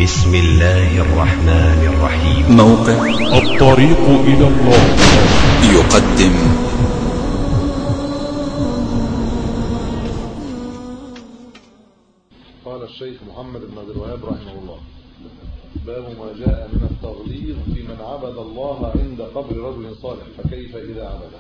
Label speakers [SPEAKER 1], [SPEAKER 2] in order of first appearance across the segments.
[SPEAKER 1] بسم الله الرحمن الرحيم.
[SPEAKER 2] موقع
[SPEAKER 3] الطريق إلى الله
[SPEAKER 2] يقدم
[SPEAKER 4] قال الشيخ محمد بن عبد الوهاب رحمه الله: باب ما جاء من التغليظ في من عبد الله عند قبر رجل صالح فكيف إذا عبده.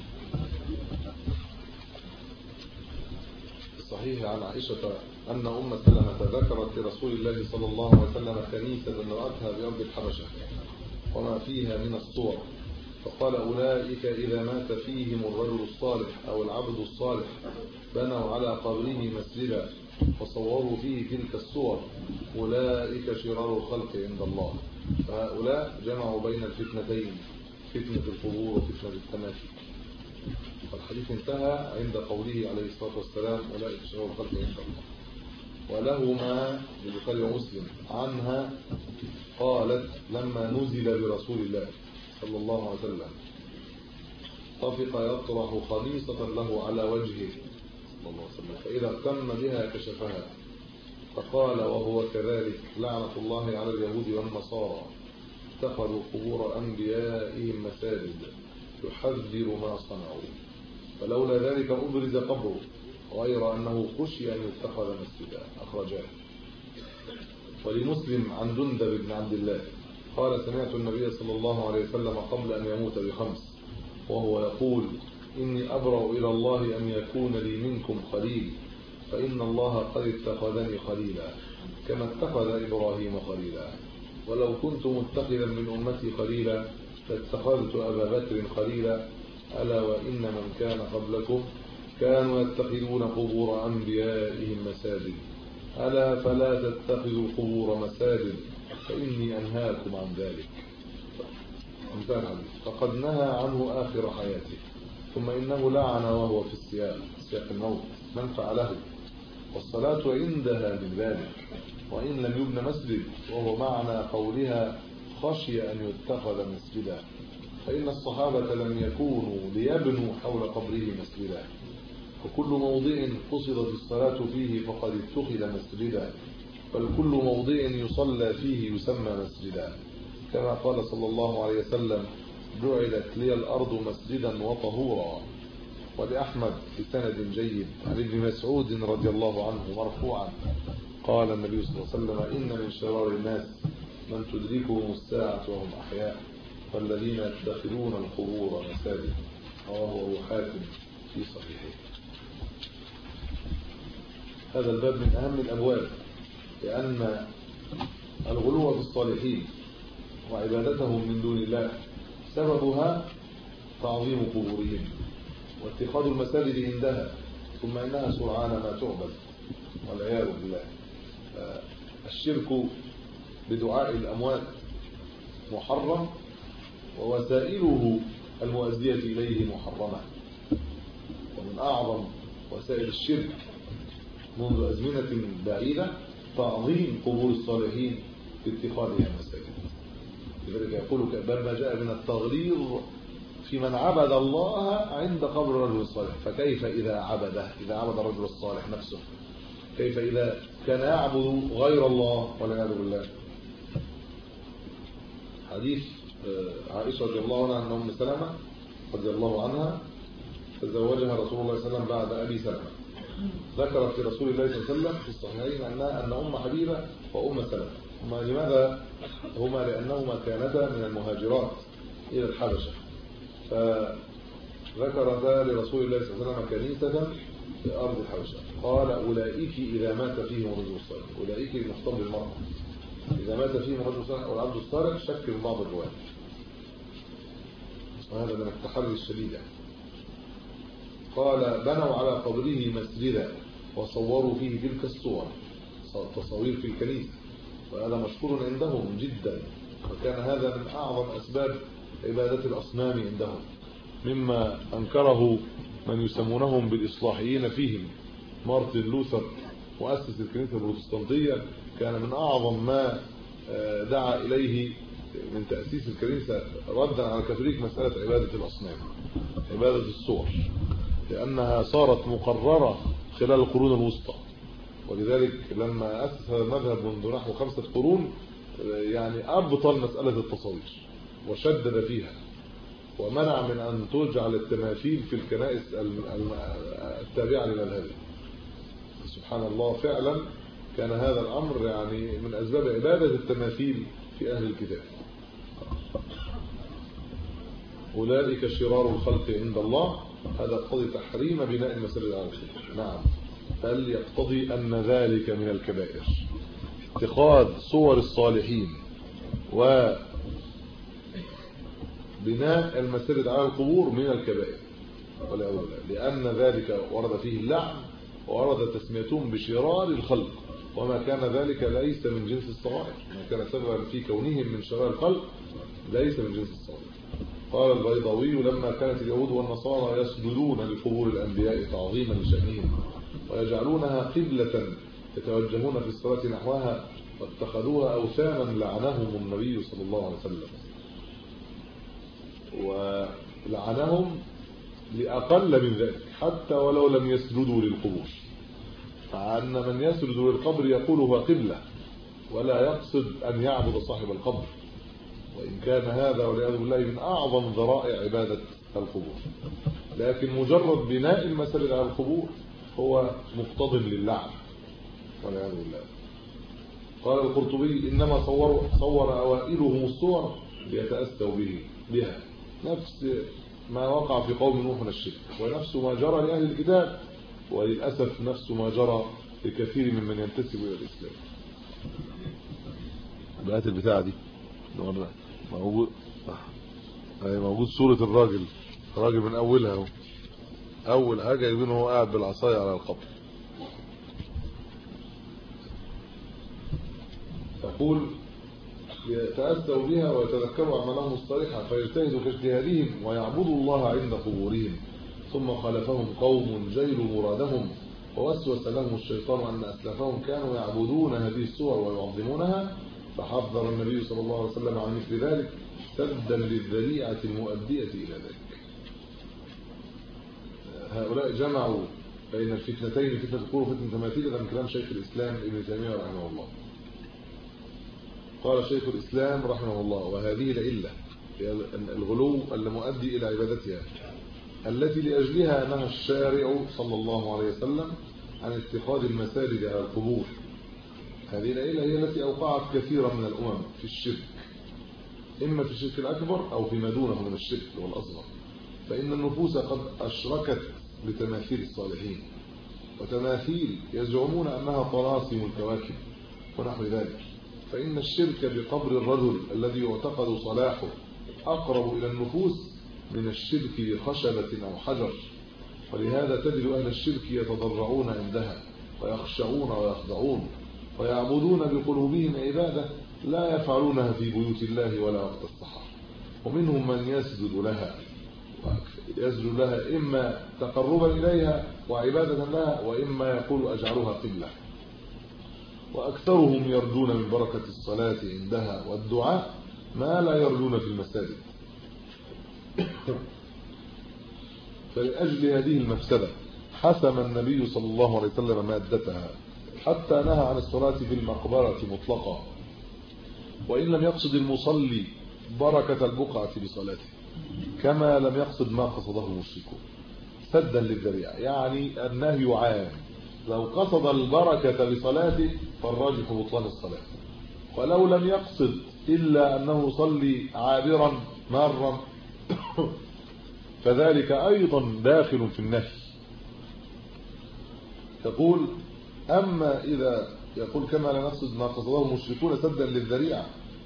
[SPEAKER 4] الصحيح عن عائشة أن أم سلمة ذكرت لرسول الله صلى الله عليه وسلم كنيسة رأتها بأرض الحبشة وما فيها من الصور، فقال: أولئك إذا مات فيهم الرجل الصالح أو العبد الصالح بنوا على قبره مسجدا وصوروا فيه تلك الصور، أولئك شرار الخلق عند الله. فهؤلاء جمعوا بين الفتنتين، فتنة القبور وفتنة التماثيل. الحديث انتهى عند قوله عليه الصلاة والسلام: أولئك شرار الخلق عند الله. ولهما للبخاري ومسلم عنها قالت: لما نزل برسول الله صلى الله عليه وسلم طفق يطرح خميصة له على وجهه صلى الله عليه وسلم، فإذا اهتم بها كشفها، فقال وهو كذلك: لعنة الله على اليهود والنصارى اتخذوا قبور أنبيائهم مساجد يحذر ما صنعوا، فلولا ذلك أبرز قبره غير أنه خشي أن يتخذ مسجدا. أخرجاه. ولمسلم عن جندب بن عبد الله قال: سمعت النبي صلى الله عليه وسلم قبل أن يموت ب5 وهو يقول: إني أبرأ إلى الله أن يكون لي منكم خليل، فإن الله قد اتخذني خليلا كما اتخذ إبراهيم خليلا، ولو كنت متخذا من أمتي خليلا لاتخذت أبا بكر خليلا، ألا وإن من كان قبلكم كانوا يتخذون قبور أنبيائهم مساجد، ألا فلا تتخذوا القبور مساجد فإني أنهاكم عن ذلك. فقد نهى عنه آخر حياته، ثم إنه لعن وهو في سياق الموت من فعله، والصلاة عندها من ذلك، وإن لم يبن مسجد، وهو معنى قولها خشي أن يتخذ مسجدا، فإن الصحابة لم يكونوا ليبنوا حول قبره مسجدا، وكل موضع قصدت الصلاة فيه فقد اتخذ مسجدا، بل كل موضع يصلى فيه يسمى مسجدا، كما قال صلى الله عليه وسلم: جعلت لي الأرض مسجدا وطهورا. ولأحمد بسند جيد عن ابن مسعود رضي الله عنه مرفوعا قال النبي صلى الله عليه وسلم: إن من شرار الناس من تدركهم الساعة وهم أحياء، والذين يتخذون القبور مساجد. رواه أبو حاتم في صحيحه. هذا الباب من أهم الأبواب، لأن الغلو في الصالحين وعبادتهم من دون الله سببها تعظيم قبورهم واتخاذ المساجد عندها، ثم إنها سرعان ما تعبد والعياذ بالله. الشرك بدعاء الأموات محرم، ووسائله المؤدية إليه محرمة. ومن أعظم وسائل الشرك منذ أزمنة بعيدة تعظيم قبور الصالحين باتخاذها مساجد. لذلك يقول باب ما جاء من التغليظ في من عبد الله عند قبر رجل الصالح فكيف إذا عبد الرجل الصالح نفسه، كيف إذا كان يعبد غير الله والعياذ بالله. حديث عائشة رضي الله عنها أن أم سلمة رضي الله عنها تزوجها رسول الله صلى الله عليه وسلم بعد أبي سلمة، ذكرت لرسول الله صلى الله عليه وسلم في الصحيحين أن أم حبيبة وأم سلمة لماذا هما؟ لأنهما كانتا من المهاجرات إلى الحبشة، فذكرتا لرسول الله صلى الله عليه وسلم كنيسة في أرض الحبشة. قال: أولئك إذا مات فيهم الرجل الصالح. أولئك المخطب بالمرأة، إذا مات فيهم الرجل الصالح أو العبد الصالح شك من بعض الروايات، وهذا من التحري الشديد. قال: بنوا على قبره مسجدا وصوروا فيه تلك الصور، تصوير في الكنيسة، وهذا مشهور عندهم جدا، وكان هذا من أعظم أسباب عبادة الأصنام عندهم، مما أنكره من يسمونهم بالإصلاحيين فيهم. مارتن لوثر مؤسس الكنيسة البروتستانتية كان من أعظم ما دعا إليه من تأسيس الكنيسة ردا على الكاثوليك مسألة عبادة الأصنام، عبادة الصور، لأنها صارت مقررة خلال القرون الوسطى، ولذلك لما أسس هذا المذهب منذ نحو 5 قرون يعني أبطل مسألة التصوير وشدد فيها ومنع من أن تجعل التماثيل في الكنائس التابعة لمذهبه. سبحان الله، فعلا كان هذا الأمر يعني من أسباب عبادة التماثيل في أهل الكتاب. أولئك شرار الخلق عند الله، هذا يقتضي تحريم بناء المساجد على القبور. نعم، بل يقتضي أن ذلك من الكبائر. اتخاذ صور الصالحين وبناء المساجد على القبور من الكبائر والعياذ بالله، لأن ذلك ورد فيه اللعن وورد تسميتهم بشرار الخلق، وما كان ذلك ليس من جنس الصغائر، ما كان سببا في كونهم من شرار الخلق ليس من جنس الصغائر. قال البيضاوي: لما كانت اليهود والنصارى يسجدون لقبور الأنبياء تعظيما لشأنهم ويجعلونها قبلة يتوجهون في الصلاة نحوها واتخذوها أوثانا لعنهم النبي صلى الله عليه وسلم، ولعنهم لأقل من ذلك حتى ولو لم يسجدوا للقبور، فأن من يسجد للقبر يقول هو قبلة ولا يقصد أن يعبد صاحب القبر، وإن كان هذا والعياذ بالله من أعظم ذرائع عبادة القبور. لكن مجرد بناء المساجد على القبور هو مقتضٍ للعن والعياذ بالله. قال القرطبي: إنما صور أوائلهم الصور ليتأسوا بها، نفس ما وقع في قوم نوح من الشرك، ونفس ما جرى لأهل الكتاب، وللأسف نفس ما جرى لكثير ممن ينتسب إلى الإسلام. بقات البتاعة دي موجود صورة الراجل من أولها اهو، أول حاجة يبينه هو قاعد بالعصاية على القبر. تقول: يتأسوا بها ويتذكروا أعمالهم الصالحة فيجتهدوا في اجتهادهم ويعبدوا الله عند قبورهم، ثم خالفهم قوم جيلوا مرادهم ووسوس لهم الشيطان أن أسلافهم كانوا يعبدون هذه الصور ويعظمونها، فحذر النبي صلى الله عليه وسلم عن مثل ذلك سدا للذريعة المؤدية إلى ذلك. هؤلاء جمعوا بين الفتنتين، فتنة القبور وفتنة التماثيل. هذا من كلام شيخ الإسلام ابن تيمية رحمه الله. قال شيخ الإسلام رحمه الله: وهذه العلة هي الغلو المؤدي إلى عبادتها التي لأجلها نهى الشارع صلى الله عليه وسلم عن اتخاذ المساجد على القبور. هذه العلة هي التي أوقعت كثيرا من الأمم في الشرك، إما في الشرك الأكبر أو فيما دونه من الشرك والأصغر. فإن النفوس قد أشركت بتماثيل الصالحين، وتماثيل يزعمون أنها طلاسم الكواكب ونحو ذلك. فإن الشرك بقبر الرجل الذي يعتقد صلاحه أقرب إلى النفوس من الشرك بخشبة أو حجر، ولهذا تجد أهل الشرك يتضرعون عندها ويخشعون ويخضعون ويعبدون بقلوبهم عبادة لا يفعلونها في بيوت الله ولا وقت السحر. ومنهم من يسجد لها إما تقربا إليها وعبادة لها، وإما يقول أجعلها قبلة. وأكثرهم يرجون من بركة الصلاة عندها والدعاء ما لا يرجون في المساجد. فلأجل هذه المفسدة حسم النبي صلى الله عليه وسلم مادتها، حتى نهى عن الصلاة في المقبرة مطلقا، وإن لم يقصد المصلي بركة البقعة بصلاته، كما لم يقصد ما قصده المشركون سدا للذريعة. يعني النهي عام، لو قصد البركة بصلاته فالراجح بطلان الصلاة، ولو لم يقصد إلا أنه يصلي عابرا مارا فذلك أيضا داخل في النهي. تقول: أما إذا يقول كما لا نقصد ما قصده المشركون سدا للذريعة،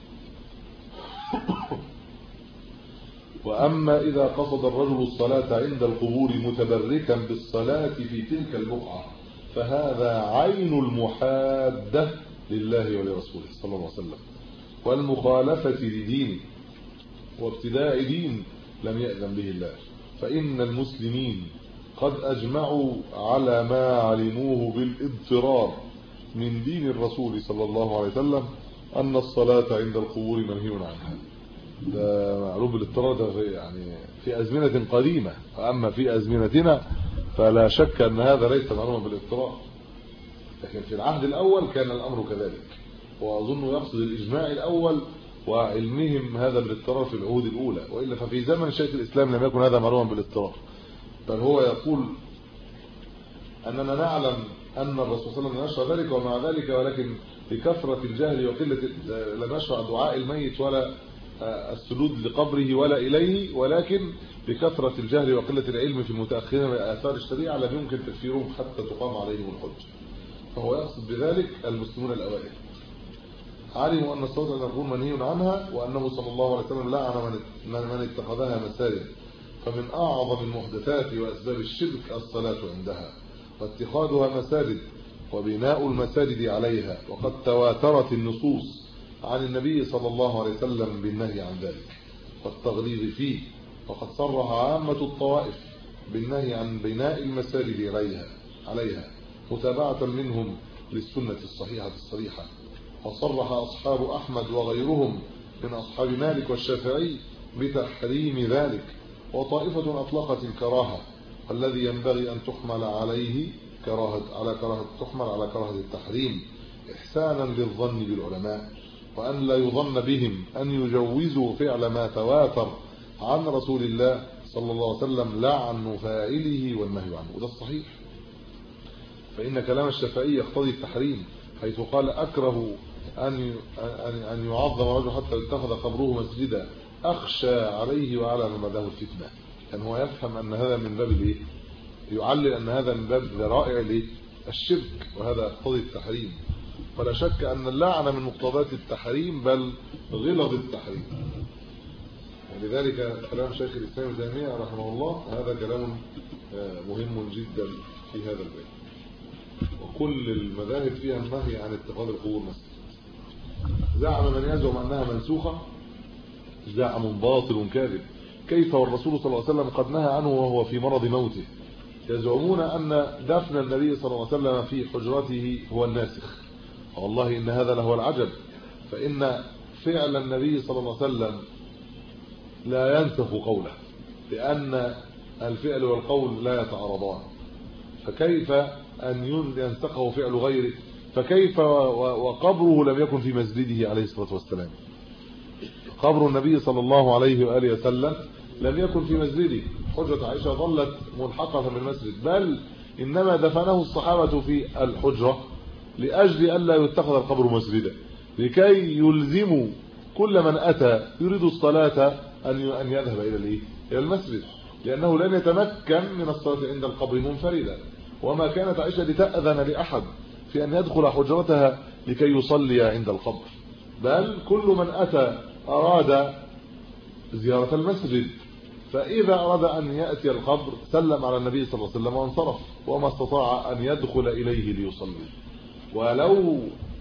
[SPEAKER 4] وأما إذا قصد الرجل الصلاة عند القبور متبركا بالصلاة في تلك البقعة فهذا عين المحادة لله ولرسوله صلى الله عليه وسلم، والمخالفة لدينه وابتداء دين لم يأذن به الله. فإن المسلمين قد أجمعوا على ما علموه بالاضطرار من دين الرسول صلى الله عليه وسلم أن الصلاة عند القبور منهي عنها. ده معروف بالاضطرار، ده يعني في أزمنة قديمة، وأما في أزمنتنا فلا شك أن هذا ليس معلوما بالاضطرار. لكن في العهد الأول كان الأمر كذلك، وأظن يقصد الإجماع الأول وعلمهم هذا بالاضطرار في العهود الأولى، وإلا ففي زمن شيخ الإسلام لم يكن هذا معلوما بالاضطرار، بل هو يقول أننا نعلم أن الرسول صلى الله عليه وسلم يشرع ذلك ومع ذلك ولكن لكثرة الجهل وقلة لم يشرع دعاء الميت ولا السجود لقبره ولا إليه، ولكن بكثرة الجهل وقلة العلم في المتأخرين من آثار الشريعة لم يمكن تكفيرهم حتى تقام عليهم الحجة. فهو يقصد بذلك المسلمون الأوائل علموا أن الصلاة المفروض منهي عنها، وأنه صلى الله عليه وسلم لعن من اتخذها مساجد، فمن أعظم المحدثات وأسباب الشرك الصلاة عندها واتخاذها مساجد وبناء المساجد عليها، وقد تواترت النصوص عن النبي صلى الله عليه وسلم بالنهي عن ذلك والتغليظ فيه، وقد صرح عامة الطوائف بالنهي عن بناء المساجد عليها متابعة منهم للسنة الصحيحة الصريحة، وصرح أصحاب أحمد وغيرهم من أصحاب مالك والشافعي بتحريم ذلك، وطائفة أطلقت الكراهة، والذي ينبغي أن تحمل عليه تحمل على كراهة التحريم إحسانا للظن بالعلماء، وأن لا يظن بهم أن يجوزوا فعل ما تواتر عن رسول الله صلى الله عليه وسلم لعن فاعله والنهي عنه. وده الصحيح، فإن كلام الشافعي يقتضي التحريم، حيث قال أكره أن يعظم رجل حتى يتخذ قبره مسجدا أخشى عليه وعلى من بعده الفتنة. كان هو يفهم أن هذا من باب يعلل أن هذا من باب ذرائع الشرك، وهذا يقتضي التحريم. ولا شك أن اللعنة من مقتضيات التحريم بل غلظ التحريم، ولذلك كلام شيخ الإسلام ابن تيمية رحمه الله هذا كلام مهم جدا في هذا الباب. وكل المذاهب فيها النهي عن اتخاذ القبور مسجد. زعم من يزعم أنها منسوخة زعم باطل كاذب. كيف والرسول صلى الله عليه وسلم قد نهى عنه وهو في مرض موته؟ يزعمون أن دفن النبي صلى الله عليه وسلم في حجرته هو الناسخ. والله إن هذا لهو العجب، فإن فعل النبي صلى الله عليه وسلم لا ينسخ قوله، لأن الفعل والقول لا يتعارضان، فكيف أن ينسخه فعل غيره؟ فكيف وقبره لم يكن في مسجده عليه الصلاة والسلام؟ قبر النبي صلى الله عليه وآله وسلم لم يكن في مسجده، حجرة عائشة ظلت ملحقة بالمسجد، بل إنما دفنه الصحابة في الحجرة لأجل ألا يتخذ القبر مسجدا، لكي يلزموا كل من أتى يريد الصلاة أن يذهب إلى المسجد، لأنه لن يتمكن من الصلاة عند القبر منفردا. وما كانت عائشة لتأذن لأحد في أن يدخل حجرتها لكي يصلي عند القبر، بل كل من أتى أراد زيارة المسجد، فإذا أراد أن يأتي القبر سلم على النبي صلى الله عليه وسلم وانصرف، وما استطاع أن يدخل إليه ليصلي. ولو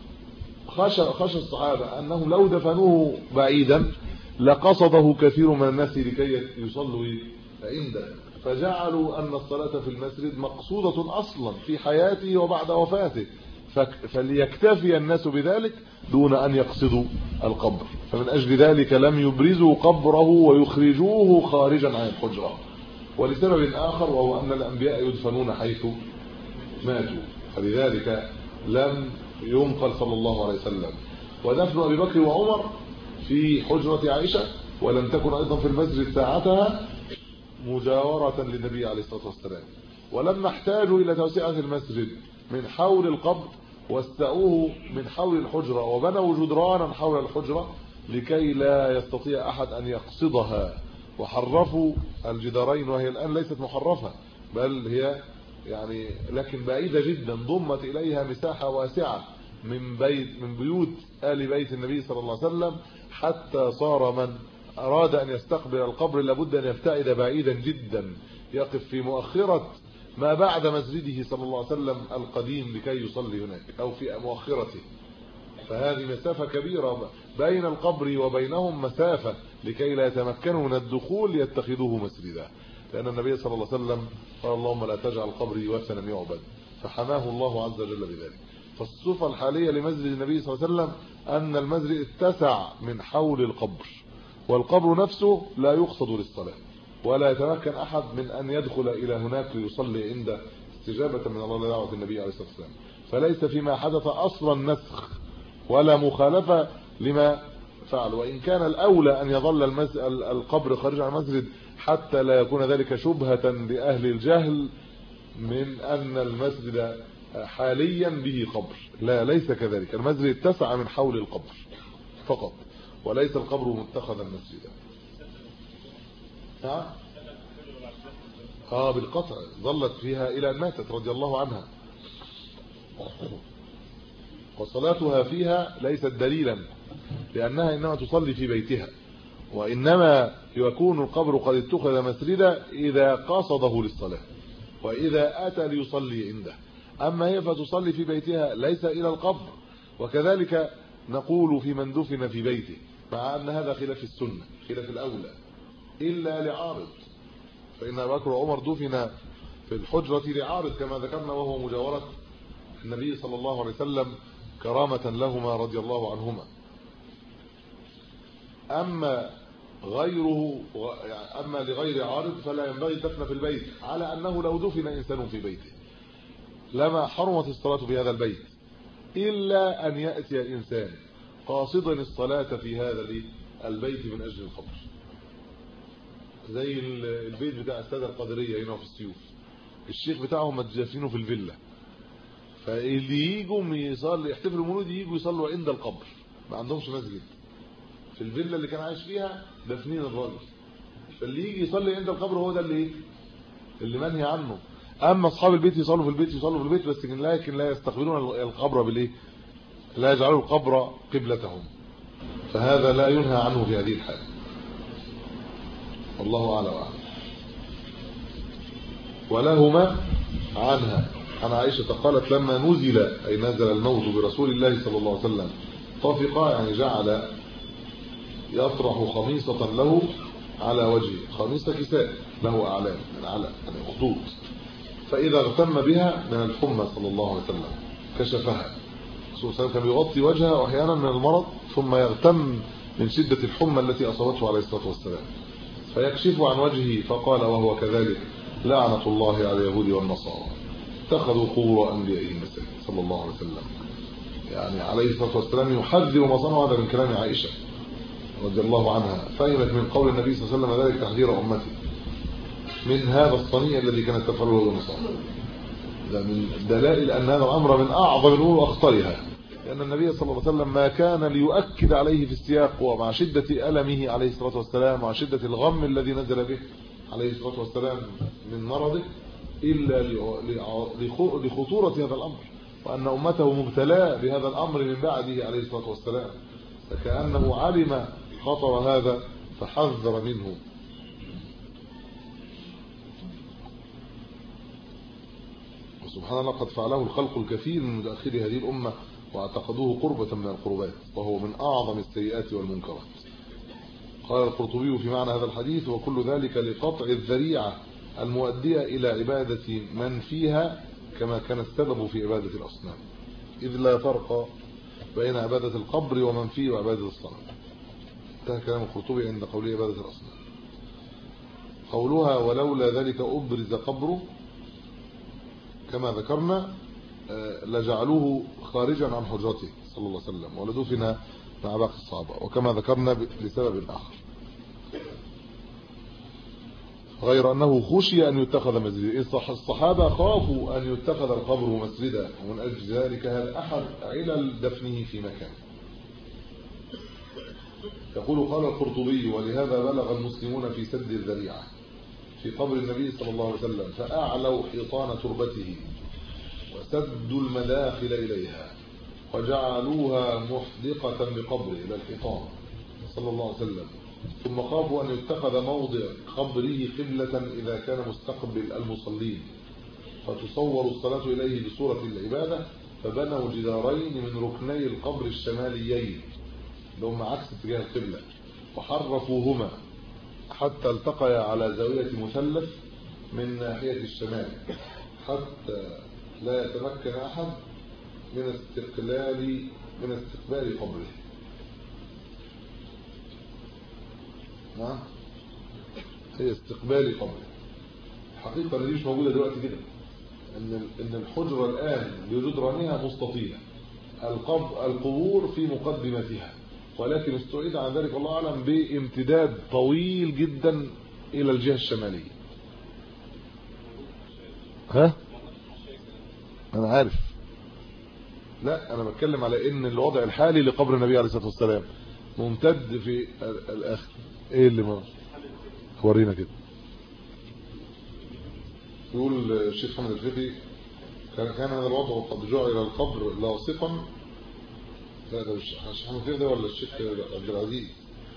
[SPEAKER 4] خشى الصحابة أنهم لو دفنوه بعيدا لقصده كثير من الناس لكي يصلوا عنده، فجعلوا أن الصلاة في المسجد مقصودة أصلا في حياته وبعد وفاته، فليكتفي الناس بذلك دون أن يقصدوا القبر. فمن أجل ذلك لم يبرزوا قبره ويخرجوه خارجا عن الحجرة، ولسبب آخر وهو أن الأنبياء يدفنون حيث ماتوا، فلذلك لم ينقل صلى الله عليه وسلم. ودفن أبي بكر وعمر في حجرة عائشة، ولم تكن أيضا في المسجد ساعتها مجاورة للنبي عليه الصلاة والسلام، ولما احتاجوا إلى توسعة المسجد من حول القبر واستعوه من حول الحجرة وبنوا جدرانا حول الحجرة لكي لا يستطيع أحد أن يقصدها، وحرفوا الجدارين، وهي الآن ليست محرفة بل هي يعني لكن بعيدة جدا، ضمت إليها مساحة واسعة من بيوت آل بيت النبي صلى الله عليه وسلم، حتى صار من أراد أن يستقبل القبر لابد أن يبتعد بعيدا جدا، يقف في مؤخرة ما بعد مسجده صلى الله عليه وسلم القديم لكي يصلي هناك، أو في مؤخرته. فهذه مسافة كبيرة بين القبر وبينهم، مسافة لكي لا يتمكنوا من الدخول يتخذوه مسجدا، لأن النبي صلى الله عليه وسلم قال اللهم لا تجعل قبري وثنا يعبد، فحماه الله عز وجل بذلك. فالصفة الحالية لمسجد النبي صلى الله عليه وسلم أن المسجد اتسع من حول القبر، والقبر نفسه لا يقصد للصلاة، ولا يتمكن أحد من أن يدخل إلى هناك ليصلي عند استجابة من الله لدعوة النبي عليه الصلاة والسلام. فليس فيما حدث اصلا نسخ ولا مخالفه لما فعل. وان كان الاولى ان يظل القبر خارج عن المسجد حتى لا يكون ذلك شبهه لاهل الجهل من ان المسجد حاليا به قبر. لا، ليس كذلك. المسجد اتسع من حول القبر فقط، وليس القبر متخذا مسجدا. بالقطع ظلت فيها الى ان ماتت رضي الله عنها، وصلاتها فيها ليست دليلا لانها انما تصلي في بيتها، وانما يكون القبر قد اتخذ مسجدا اذا قصده للصلاه واذا اتى ليصلي عنده. اما هي فتصلي في بيتها ليس الى القبر. وكذلك نقول في من دفن في بيته، مع ان هذا خلاف السنه، خلاف الاولى، الا لعارض، فان ابو بكر وعمر دفن في الحجره لعارض كما ذكرنا، وهو مجاوره النبي صلى الله عليه وسلم كرامه لهما رضي الله عنهما. اما لغير عارض فلا ينبغي الدفن في البيت، على انه لو دفن انسان في بيته لما حرمت الصلاه في هذا البيت الا ان ياتي انسان قاصدا الصلاه في هذا البيت من اجل القبر، زي البيت بتاع الساده القادريه هنا في السيوف، الشيخ بتاعهم متجافينه في الفيلا، فاللي يجوا يصلي يحتفلوا المولد يجوا يصلوا عند القبر، ما عندهمش مسجد في الفيلا اللي كان عايش فيها، دفنين الراجل، فاللي يجي يصلي عند القبر هو ده اللي منهي عنه. اما اصحاب البيت يصلوا في البيت بس لكن لا يستقبلون القبر لا يجعلوا القبر قبلتهم، فهذا لا ينهى عنه في هذه الحال. والله اعلم. ولهما عنها عن عائشه قالت لما نزل الموت برسول الله صلى الله عليه وسلم طفق، يعني جعل يطرح خميصه له على وجهه، خميصه كساء له اعلام يعني خطوط، فاذا اغتم بها من الحمى صلى الله عليه وسلم كشفها. الرسول صلى الله عليه وسلم كان يغطي وجهه احيانا من المرض ثم يغتم من شده الحمى التي اصابته عليه الصلاه والسلام، فيكشف عن وجهه فقال وهو كذلك لعنه الله على اليهود والنصارى اتخذوا قبور انبيائهم مساجد. صلى الله عليه وسلم يعني عليه الصلاه والسلام يحذر ما صنع هذا من كلام عائشه رضي الله عنها، فهمت من قول النبي صلى الله عليه وسلم ذلك تحذير امته من هذا الصنيع الذي كانت تفعله النصارى. ده من دلائل ان هذا الامر من اعظم الامور واخطرها، لان النبي صلى الله عليه وسلم ما كان ليؤكد عليه في السياق ومع شده المه عليه الصلاه والسلام ومع شده الغم الذي نزل به عليه الصلاه والسلام من مرضه الا لخطوره هذا الامر، وان امته مبتلاه بهذا الامر من بعده عليه الصلاه والسلام، فكانه علم خطر هذا فحذر منه. وسبحان الله قد فعله الخلق الكثير من متأخر هذه الأمة واعتقدوه قربة من القربات، وهو من أعظم السيئات والمنكرات. قال القرطبي في معنى هذا الحديث وكل ذلك لقطع الذريعة المؤدية إلى عبادة من فيها كما كان السبب في عبادة الأصنام، إذ لا فرق بين عبادة القبر ومن فيه وعبادة الصنم. انتهى كلام القرطبي عند قوله عبادة الأصنام. قولها ولولا ذلك أبرز قبره كما ذكرنا لجعلوه خارجا عن حجرته صلى الله عليه وسلم ولدفن مع باقي الصحابه، وكما ذكرنا لسبب آخر غير أنه خشي أن يتخذ مسجدا. الصحابة خافوا أن يتخذ القبر مسجدا، ومن أجل ذلك هل أحد علل دفنه في مكان. يقول قال القرطبي ولهذا بلغ المسلمون في سد الذريعة في قبر النبي صلى الله عليه وسلم فأعلوا حيطان تربته وسدوا المداخل إليها وجعلوها محدقة بقبره إلى الحيطان صلى الله عليه وسلم، ثم خافوا أن يتخذ موضع قبره قبلة إذا كان مستقبل المصلين فتصور الصلاة إليه بصورة العبادة، فبنوا جدارين من ركني القبر الشماليين اللي هم عكس اتجاه القبلة وحرفوهما حتى التقيا على زاوية مثلث من ناحية الشمال حتى لا يتمكن أحد من استقبال قبره. نعم، هي استقبال قبره. الحقيقة دي مش موجودة دلوقتي كده، ان الحجره الان بجدرانها مستطيله، القبور في مقدمتها، ولكن استعيد عن ذلك الله اعلم بامتداد طويل جدا الى الجهه الشماليه. ها انا عارف، لا انا بتكلم على ان الوضع الحالي لقبر النبي عليه الصلاه والسلام ممتد في الاخر. ايه اللي ما ورينا كده؟ يقول الشيخ محمد الفقي كان هذا الوضع قد جعل الى القبر لاصقا. لا ده مش الشيخ محمد الفقي ده ولا الشيخ عبد العزيز؟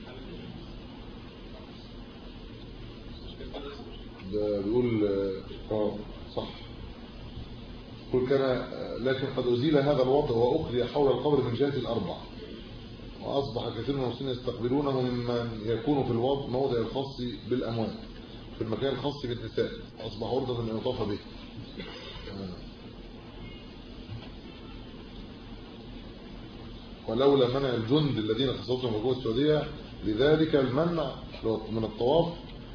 [SPEAKER 4] ده بيقول صح. يقول كان لكن قد أزيل هذا الوضع وأخرج حول القبر من جهة الأربع، وأصبح كثير من المسلمين يستقبلونه ممن يكون في الموضع الخاص بالأموات في المكان الخاص بالنساء، أصبح عرضة أن يطاف به. ولولا منع الجند الذين خصصهم في الجوة السعودية لذلك المنع من الطواف،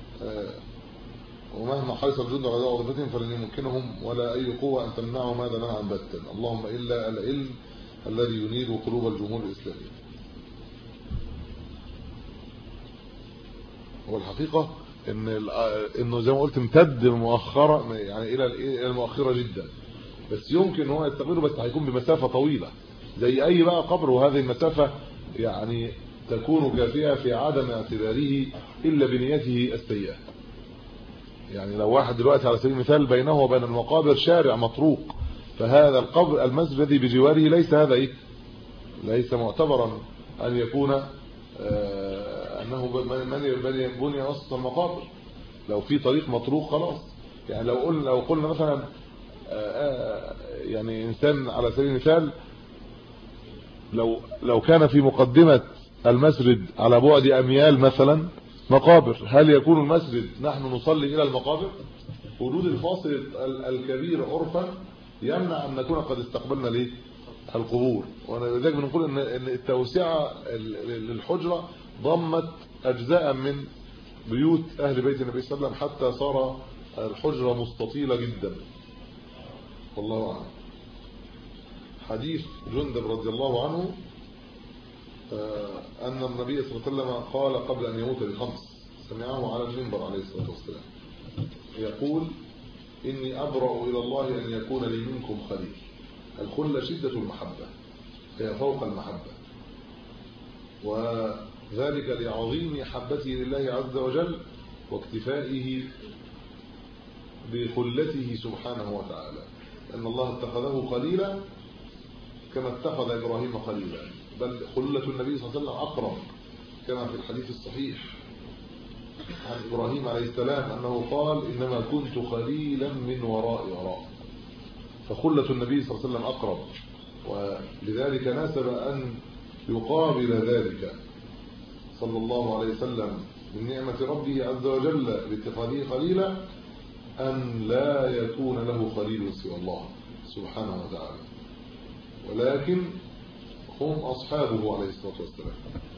[SPEAKER 4] ومهما حرص الجند على وظيفتهم فلن يمكنهم ولا أي قوة أن تمنعهم هذا منعا باتا، اللهم إلا العلم الذي ينير قلوب الجمهور الإسلامي. والحقيقة إنه زي ما قلت امتد مؤخرا يعني إلى المؤخرة جدا، بس يمكن هو يستقبله، بس هيكون بمسافة طويلة زي أي بقى قبر، وهذه المسافة يعني تكون كافية في عدم اعتباره إلا بنيته السيئة. يعني لو واحد دلوقتي على سبيل المثال بينه وبين المقابر شارع مطروق، فهذا القبر المسجد الذي بجواره ليس هذا ليس معتبرا أن يكون أنه بني وسط المقابر. لو في طريق مطروق خلاص. يعني لو قلنا مثلا يعني إنسان على سبيل المثال لو كان في مقدمة المسجد على بعد أميال مثلا مقابر، هل يكون المسجد نحن نصلي إلى المقابر؟ وجود الفاصل الكبير عرفا يمنع أن نكون قد استقبلنا القبور. ولذلك بنقول ان التوسعة للحجرة ضمت أجزاء من بيوت أهل بيت النبي صلى الله عليه وسلم حتى صار الحجرة مستطيلة جدا، والله أعلم. حديث جندب رضي الله عنه أن النبي صلى الله عليه وسلم قال قبل أن يموت بخمس، سمعه على المنبر عليه الصلاة والسلام يقول: إني أبرأ إلى الله أن يكون لي منكم خليل. الخلة شدة المحبة، هي فوق المحبة، وذلك لعظيم محبته لله عز وجل واكتفائه بخلته سبحانه وتعالى. أن الله اتخذه خليلا كما اتخذ إبراهيم خليلا، بل خلة النبي صلى الله عليه وسلم أقرب، كما في الحديث الصحيح عن إبراهيم عليه السلام أنه قال: إنما كنت خليلا من وراء. فخلة النبي صلى الله عليه وسلم أقرب، ولذلك ناسب أن يقابل ذلك صلى الله عليه وسلم من نعمة ربه عز وجل باتخاذه خليلا أن لا يكون له خليل سوى الله سبحانه وتعالى، ولكن هم أصحابه عليه الصلاة والسلام.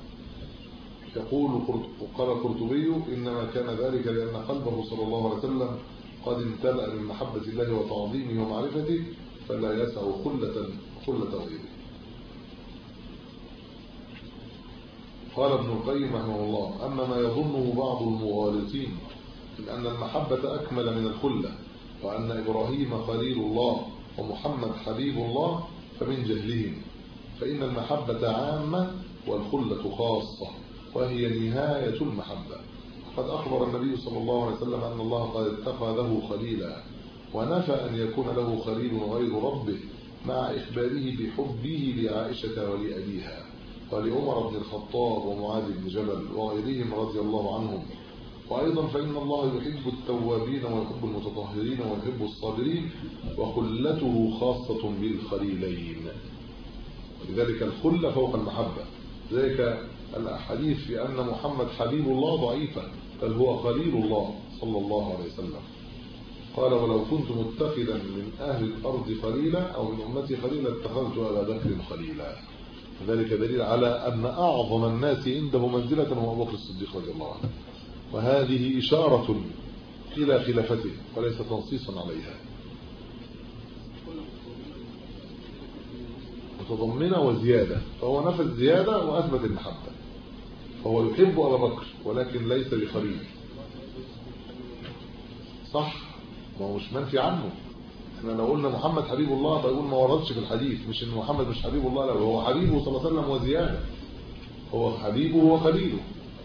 [SPEAKER 4] قال القرطبي: إنما كان ذلك لأن قلبه صلى الله عليه وسلم قد امتلأ من محبة الله وتعظيمه ومعرفته، فلا يسع خلة غيره. قال ابن القيم رحمه الله: أما ما يظنه بعض المغالطين من أن المحبة أكمل من الخلة، وأن إبراهيم خليل الله ومحمد حبيب الله، فمن جهلهم، فإن المحبة عامة والخلة خاصة، وهي نهاية المحبة. قد أخبر النبي صلى الله عليه وسلم أن الله قد اتخذه خليلا، ونفى أن يكون له خليل غير ربه، مع إخباره بحبه لعائشة ولأبيها ولعمر بن الخطاب ومعاذ بن جبل وغيرهم رضي الله عنهم. وأيضا فإن الله يحب التوابين ويحب المتطهرين ويحب الصابرين، وخلته خاصة بالخليلين، لذلك الخلة فوق المحبة. ذلك الحديث في أن محمد حبيب الله ضعيفة، بل هو خليل الله صلى الله عليه وسلم. قال: ولو كنت متخذا من أهل الأرض خليلا أو من أمتي خليلا اتخذت أبا بكر خليلا. ذلك دليل على أن أعظم الناس عنده منزلة هو أبو بكر الصديق رضي الله عنه، وهذه إشارة إلى خلافته وليس تنصيصا عليها. متضمنة وزيادة، فهو نفى الزيادة وأثبت المحبة، فهو يحب أبا بكر ولكن ليس بخليل. صح، ما هو مش منفي عنه. احنا لو قلنا محمد حبيب الله فيقول ما وردش في الحديث، مش ان محمد مش حبيب الله، لا هو حبيبه صلى الله عليه وسلم وزيادة، هو حبيبه وخليله.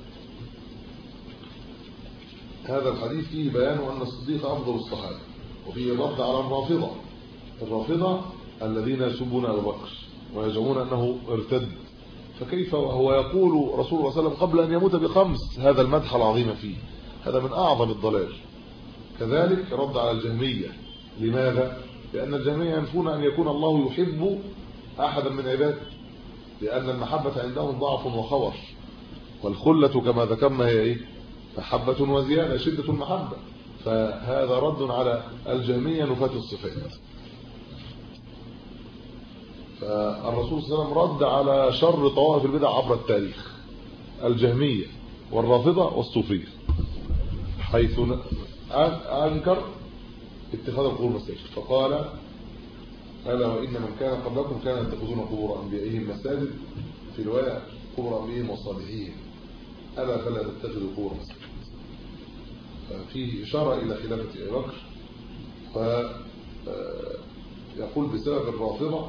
[SPEAKER 4] هذا الحديث فيه بيان أن الصديق أفضل الصحابة، وفيه رد على الرافضة الذين يسبون أبا بكر ويزعمون أنه ارتد، فكيف وهو يقول رسول الله صلى الله عليه وسلم قبل أن يموت ب5 هذا المدح العظيم فيه؟ هذا من أعظم الضلال. كذلك رد على الجهمية. لماذا؟ لأن الجهمية ينفون أن يكون الله يحب أحدا من عباده، لأن المحبة عندهم ضعف وخور، والخلة كما ذكرنا هي إيه؟ محبة وزيادة، شدة المحبة. فهذا رد على الجهمية نفاة الصفات. فالرسول صلى الله عليه وسلم رد على شر طوائف البدع عبر التاريخ، الجهمية والرافضة والصوفية، حيث أنكر اتخاذ القبور مساجد، فقال ألا وإن من كان قبلكم كانوا يتخذون قبور أنبيائهم مساجد، في رواية قبور أنبيائهم وصالحين، ألا فلا تتخذوا قبور مساجد. ففيه إشارة إلى خلافة أبي بكر. فيقول بسبب الرافضة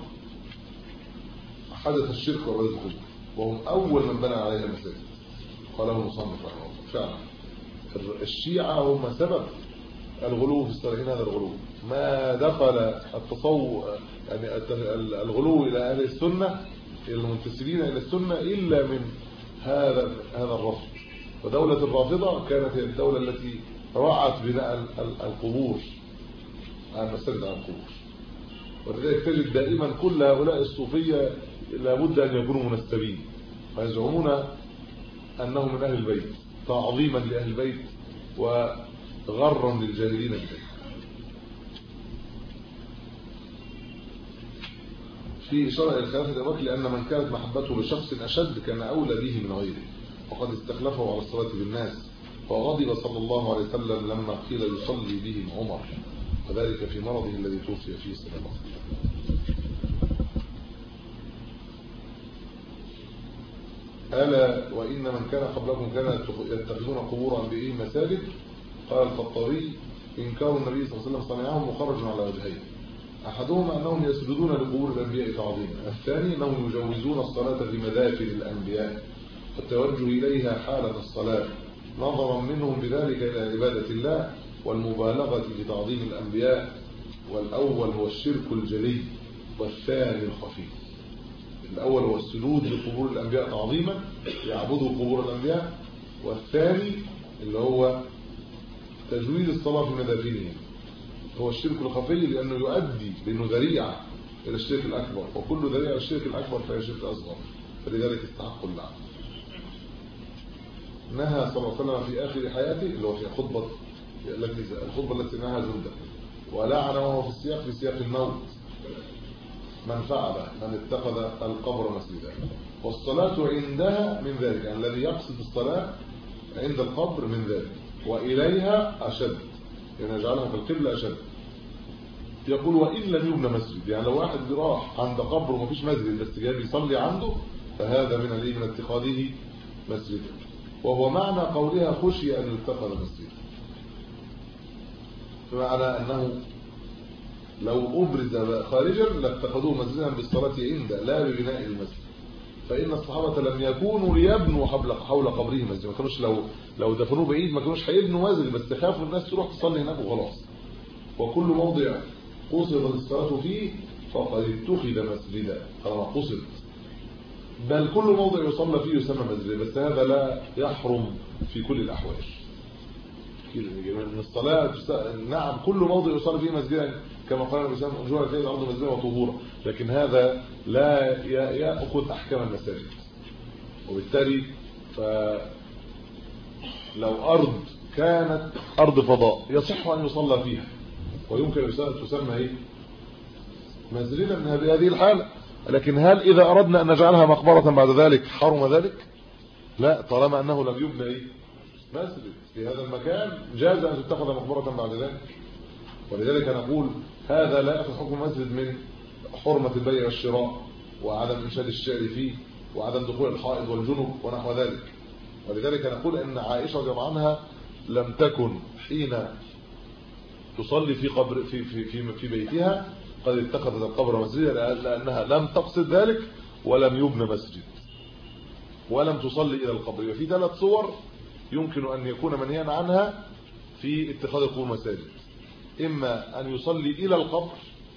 [SPEAKER 4] حدث الشرك وبدأ الكفر، وهم أول من بنى عليها المساجد، قاله المصنف رحمه الله. فعلا الشيعة هم سبب الغلو في الصالحين. هذا الغلو ما دخل يعني الغلو إلى أهل السنة، إلى المنتسبين إلى السنة، إلا من هذا الرفض. ودولة الرافضة كانت هي الدولة التي رعت بناء القبور، المساجد على القبور. ولذلك تجد دائما كل هؤلاء الصوفية لابد أن يكونوا منسبين، ويزعمون أنهم من أهل البيت تعظيما لأهل البيت وغرا للجاهلين بذلك. في إشارة إلى خلافة أبي بكر، لأن من كانت محبته لشخص أشد كان أولى به من غيره، وقد استخلفه على الصلاة بالناس، وغضب صلى الله عليه وسلم لما قيل يصلي بهم عمر، وذلك في مرضه الذي توفي فيه صلى الله عليه وسلم. ألا وإن من كان قبلكم كانوا يتخذون قبور أنبيائهم مساجد، قال الخطابي إنكار النبي صلى الله عليه وسلم صنعهم مخرج على وجهين، أحدهما أنهم يسجدون لقبور الأنبياء تعظيما، الثاني أنهم يجوزون الصلاة في مدافن الأنبياء والتوجه إليها حالة الصلاة، نظرا منهم بذلك إلى عبادة الله والمبالغة في تعظيم الأنبياء. والأول هو الشرك الجلي، والثاني الخفي. الأول هو السجود لقبور الأنبياء تعظيما، يعبدوا قبور الأنبياء، والثاني اللي هو تجويد الصلاة في مدافنهم هو الشرك الخفي، لأنه يؤدي بأنه ذريعة إلى الشرك الأكبر، وكل ذريعة إلى الشرك الأكبر فهي شرك أصغر، فلذلك استحق اللعنة. نهى صلى الله عليه وسلم في آخر حياته، اللي هو في الخطبة التي نهى جنده، ولعن وهو في سياق الموت من فعل من اتخذ القبر مسجدا، والصلاة عندها من ذلك، يعني الذي يقصد الصلاة عند القبر من ذلك، وإليها أشد، يعني يجعلها في القبلة أشد. يقول وإن لم يبنى مسجد، يعني لو واحد راح عند قبر وما فيش مسجد بس جاي يصلي عنده، فهذا من اتخاذه مسجدا، وهو معنى قولها خشي أن يتخذ مسجدا، بمعنى أنه لو أبرز خارجا لاتخذوه مسجدا بالصلاة عنده لا ببناء المسجد، فإن الصحابة لم يكونوا ليبنوا حول قبره مسجد، ما كانوش لو دفنوه بعيد ما كانوش هيبنوا مسجد، بس خافوا الناس تروح تصلي هناك وخلاص. وكل موضع قصدت الصلاة فيه فقد اتخذ مسجدا طالما قصد، بل كل موضع يصلى فيه يسمى مسجدا، بس هذا لا يحرم في كل الأحوال. من الصلاة نعم كل موضع يصلى فيه مسجدا كما قال النبي صلى الله عليه وسلم أجور الأرض مسجدا وطهورا، لكن هذا لا يأخذ أحكام المساجد. وبالتالي لو أرض كانت أرض فضاء يصح أن يصلى فيها ويمكن أن تسمى مسجدا من هذه الحالة، لكن هل إذا أردنا أن نجعلها مقبرة بعد ذلك حرم ذلك؟ لا، طالما أنه لم يبنى مسجد في هذا المكان جاز أن تتخذ مقبرة بعد ذلك. ولذلك نقول هذا لا يأخذ حكم مسجد من حرمة البيع والشراء، وعدم إنشاد الشعر فيه وعدم دخول الحائض والجنب ونحو ذلك. ولذلك نقول أن عائشة رضي الله عنها لم تكن حين تصلي في قبر في بيتها قد اتخذت القبر مسجدا، لأنها لم تقصد ذلك ولم يبنى مسجد ولم تصلي إلى القبر. وفي 3 صور يمكن أن يكون منهيا عنها في اتخاذ القبور مساجد: إما أن يصلي إلى القبر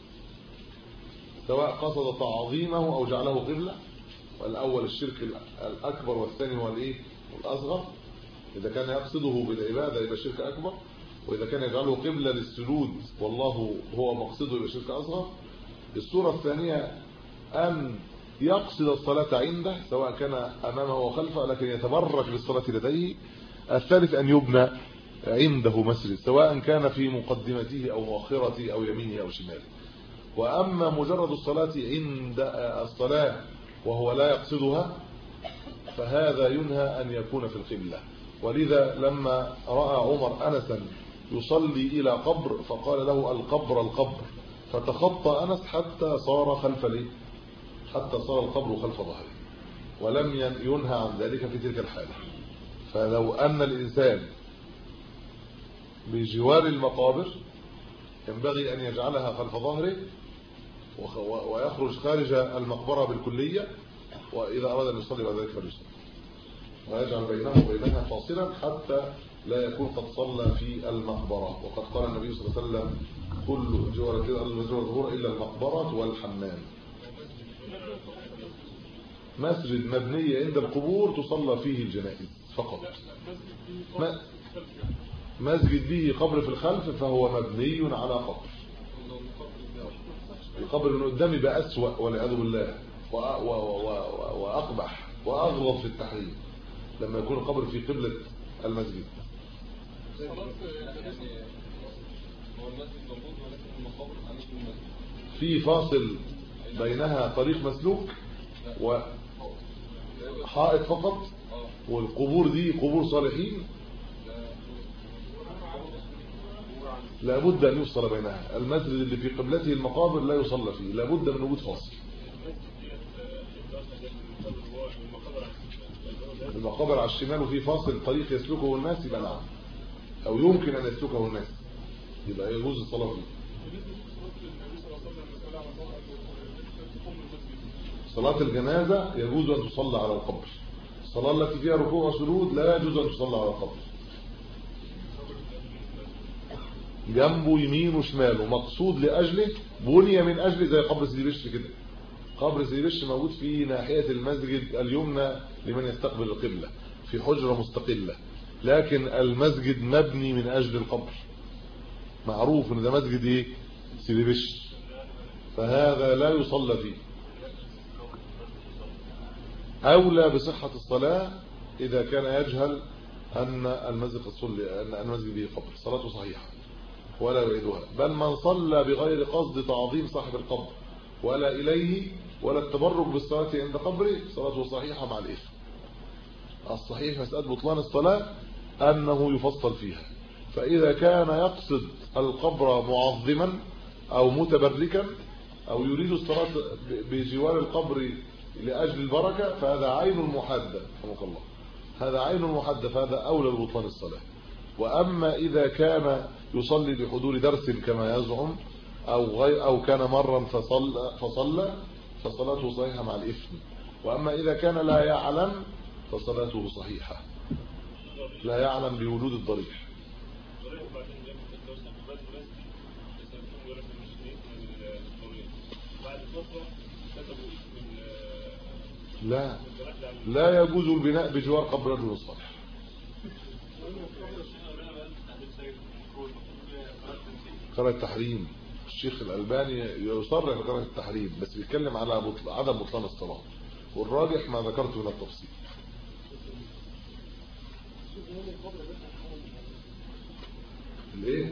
[SPEAKER 4] سواء قصد تعظيمه أو جعله قبلة، والأول الشرك الأكبر والثاني هو الأصغر. إذا كان يقصده بالعبادة يبقى شرك أكبر، وإذا كان يجعله قبلة للسجود والله هو مقصده يبقى شرك أصغر. الصورة الثانية أن يقصد الصلاة عنده سواء كان أمامه وخلفه لكن يتبرك بالصلاة لديه. الثالث أن يبنى عنده مسجد سواء كان في مقدمته أو مؤخرته أو يمينه أو شماله. وأما مجرد الصلاة عند الصلاة وهو لا يقصدها فهذا ينهى أن يكون في القبلة. ولذا لما رأى عمر أنسا يصلي إلى قبر فقال له القبر القبر، فتخطى أنس حتى صار حتى صار القبر خلف ظهره، ولم ينهى عن ذلك في تلك الحالة. فلو أن الإنسان بجوار المقابر ينبغي أن يجعلها خلف ظهره ويخرج خارج المقبرة بالكلية، وإذا أراد أن يصلي بعد ذلك فليصلي، ويجعل بينه وبينها فاصلا حتى لا يكون قد صلى في المقبرة. وقد قال النبي صلى الله عليه وسلم كل جوار الظهور إلا المقبرة والحمام. مسجد مبني عند القبور تصلى فيه الجنائز فقط. مسجد به قبر في الخلف فهو مبني على قبر. القبر من قدام يبقى أسوأ والعياذ بالله وأقبح وأغلظ في التحريم لما يكون القبر في قبلة المسجد. في فاصل بينها طريق مسلوك وحائط فقط، والقبور دي قبور صالحين لابد أن يفصل بينها. المسجد اللي في قبلته المقابر لا يصلى فيه، لابد من وجود فاصل. المقابر على الشمال وفي فاصل طريق يسلكه الناس يبقى نعم، أو يمكن أن يسلكه الناس يبقى يجوز الصلاة فيه. صلاة الجنازة يجوز أن تصلى على القبر. الصلاة التي فيها ركوع وسجود لا يجوز أن تصلى على القبر. جنبه يمين وشماله مقصود لأجله، بني من أجله، زي قبر سيدي بشر كده. قبر سيدي بشر موجود في ناحية المسجد اليمنى لمن يستقبل القبلة في حجرة مستقلة، لكن المسجد مبني من أجل القبر، معروف ان ده مسجد سيدي بشر، فهذا لا يصلى فيه. أولى بصحة الصلاة إذا كان يجهل أن المسجد به قبر، صلاته صحيحة ولا يعيدها. بل من صلى بغير قصد تعظيم صاحب القبر ولا إليه ولا التبرك بالصلاة عند قبره صلاته صحيحة مع الإثم. الصحيح مسألة بطلان الصلاة أنه يفصل فيها. فإذا كان يقصد القبر معظما أو متبركا أو يريد الصلاة بجوار القبر لأجل البركة فهذا عين المحدة، رحمك الله، هذا عين المحدة، فهذا أولى ببطلان الصلاة. وأما إذا كان يصلي لحضور درس كما يزعم أو كان مرا فصلى فصلاته صحيحة مع الإثم. وأما إذا كان لا يعلم فصلاته صحيحة، لا يعلم بوجود الضريح. لا يجوز البناء بجوار قبر رجل صالح. قرأ التحريم، الشيخ الألباني يصرح بقرأ التحريم، بس بيتكلم على عدم بطلان الصلاة، والراجح ما ذكرته من التفصيل. الايه؟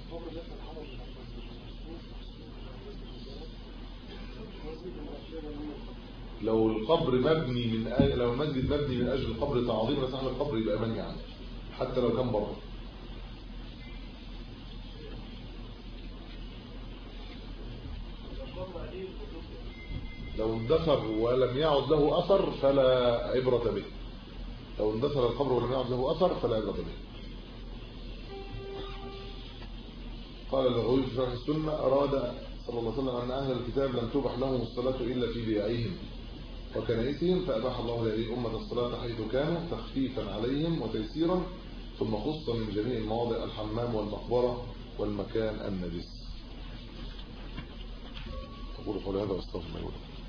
[SPEAKER 4] لو القبر مبني لو المسجد مبني من اجل القبر تعظيم لصاحب القبر يبقى منهي عنه حتى لو كان بره. لو اندثر ولم يعد له أثر فلا عبرة به. لو اندثر القبر ولم يعد له أثر فلا عبرة به. قال الغوي في شرح السنة: أراد صلى الله عليه وسلم أن أهل الكتاب لم تبح لهم الصلاة إلا في بيعهم وكنائسهم، فأباح الله لهذه الأمة الصلاة حيث كانوا تخفيفا عليهم وتيسيرا، ثم خص من جميع المواضع الحمام والمقبرة والمكان النجس. أقول قولي هذا واستغفر الله.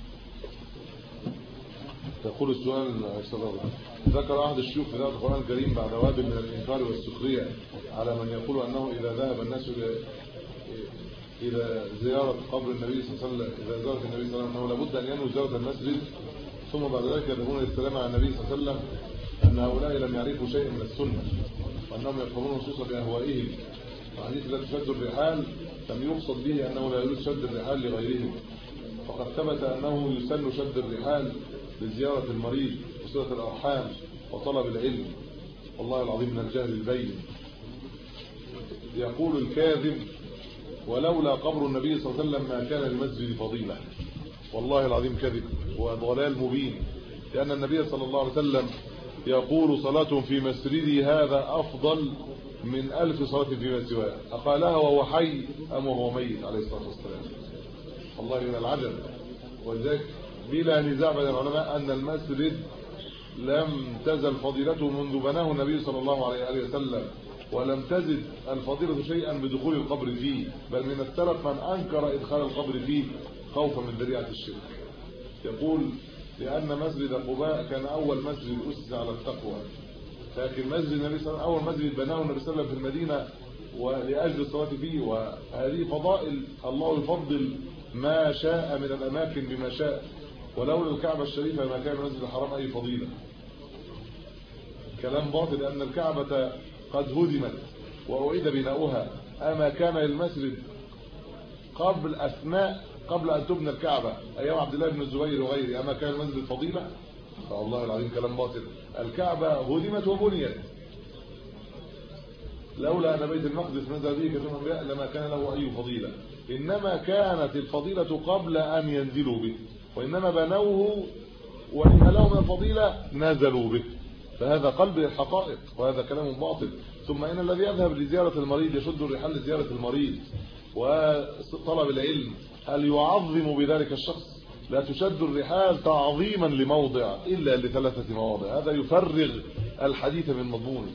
[SPEAKER 4] يقول السؤال: ذكر أحد الشيوخ في ذات القرآن الكريم بعد وابل من الإنكار والسخرية على من يقول أنه إذا ذهب الناس إلى زيارة قبر النبي صلى الله عليه وسلم، إذا زارت النبي صلى الله عليه وسلم، أنه لابد أن ينوي زيارة المسجد ثم بعد ذلك يذهبون للسلام على النبي صلى الله عليه وسلم، أن هؤلاء لم يعرفوا شيئا من السنة وأنهم يقومون نصوصا بأهوائهم. وحديث لا تشد الرحال لم يقصد به أنه لا يجوز شد الرحال لغيرهم، فقد ثبت أنه يسن شد الرحال لزيارة المريض وصلة الأرحام وطلب العلم، والله العظيم من الجهل البين. يقول الكاذب: ولولا قبر النبي صلى الله عليه وسلم ما كان للمسجد فضيلة. والله العظيم كذب وضلال مبين، لأن النبي صلى الله عليه وسلم يقول: صلاة في مسجدي هذا أفضل من 1000 صلاة فيما سواه. أقالها وهو حي أم وهو ميت عليه الصلاة والسلام؟ والله من العجب. ولذلك بلا نزاع بين العلماء أن المسجد لم تزل فضيلته منذ بناه النبي صلى الله عليه وسلم، ولم تزد الفضيلة شيئا بدخول القبر فيه، بل من السلف من أنكر إدخال القبر فيه خوفا من ذريعة الشرك. يقول: لأن مسجد قباء كان أول مسجد أسس على التقوى، لكن مسجد النبي صلى الله عليه وسلم أول مسجد بناه النبي صلى الله عليه وسلم في المدينة ولأجل الصلاة فيه، وهذه فضائل الله يفضل ما شاء من الأماكن بما شاء، ولولا الكعبة الشريفة ما كان المسجد الحرام أي فضيلة. كلام باطل، لأن الكعبة قد هدمت وأعيد بناؤها. أما كان للمسجد قبل أن تبنى الكعبة أيام عبد الله بن الزبير وغيره، أما كان المسجد فضيلة؟ فالله العظيم كلام باطل. الكعبة هدمت وبنيت، لولا أن بيت المقدس نزل به كثير من الأنبياء لما كان له أي فضيلة. إنما كانت الفضيلة قبل أن ينزلوا به، وإنما بنوه وإن لهم من الفضيلة نزلوا به، فهذا قلب الحقائق وهذا كلام باطل. ثم إن الذي يذهب لزيارة المريض يشد الرحال لزيارة المريض وطلب العلم، هل يعظم بذلك الشخص؟ لا تشد الرحال تعظيما لموضع إلا ل3 مواضع، هذا يفرغ الحديث من مضمونه.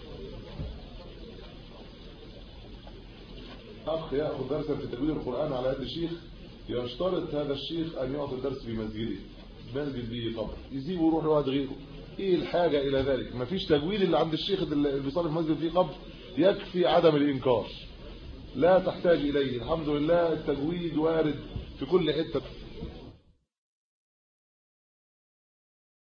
[SPEAKER 4] أخ يأخذ درسا في تدوير القرآن على يد الشيخ، يشترط هذا الشيخ أن يعطي الدرس في مسجده، مسجد به قبر، يسيبه ويروح لواحد غيره. ايه الحاجة الى ذلك؟ مفيش تجويد اللي عند الشيخ اللي بيصلي في مسجد فيه قبر، يكفي عدم الانكار، لا تحتاج اليه. الحمد لله التجويد وارد في كل حتة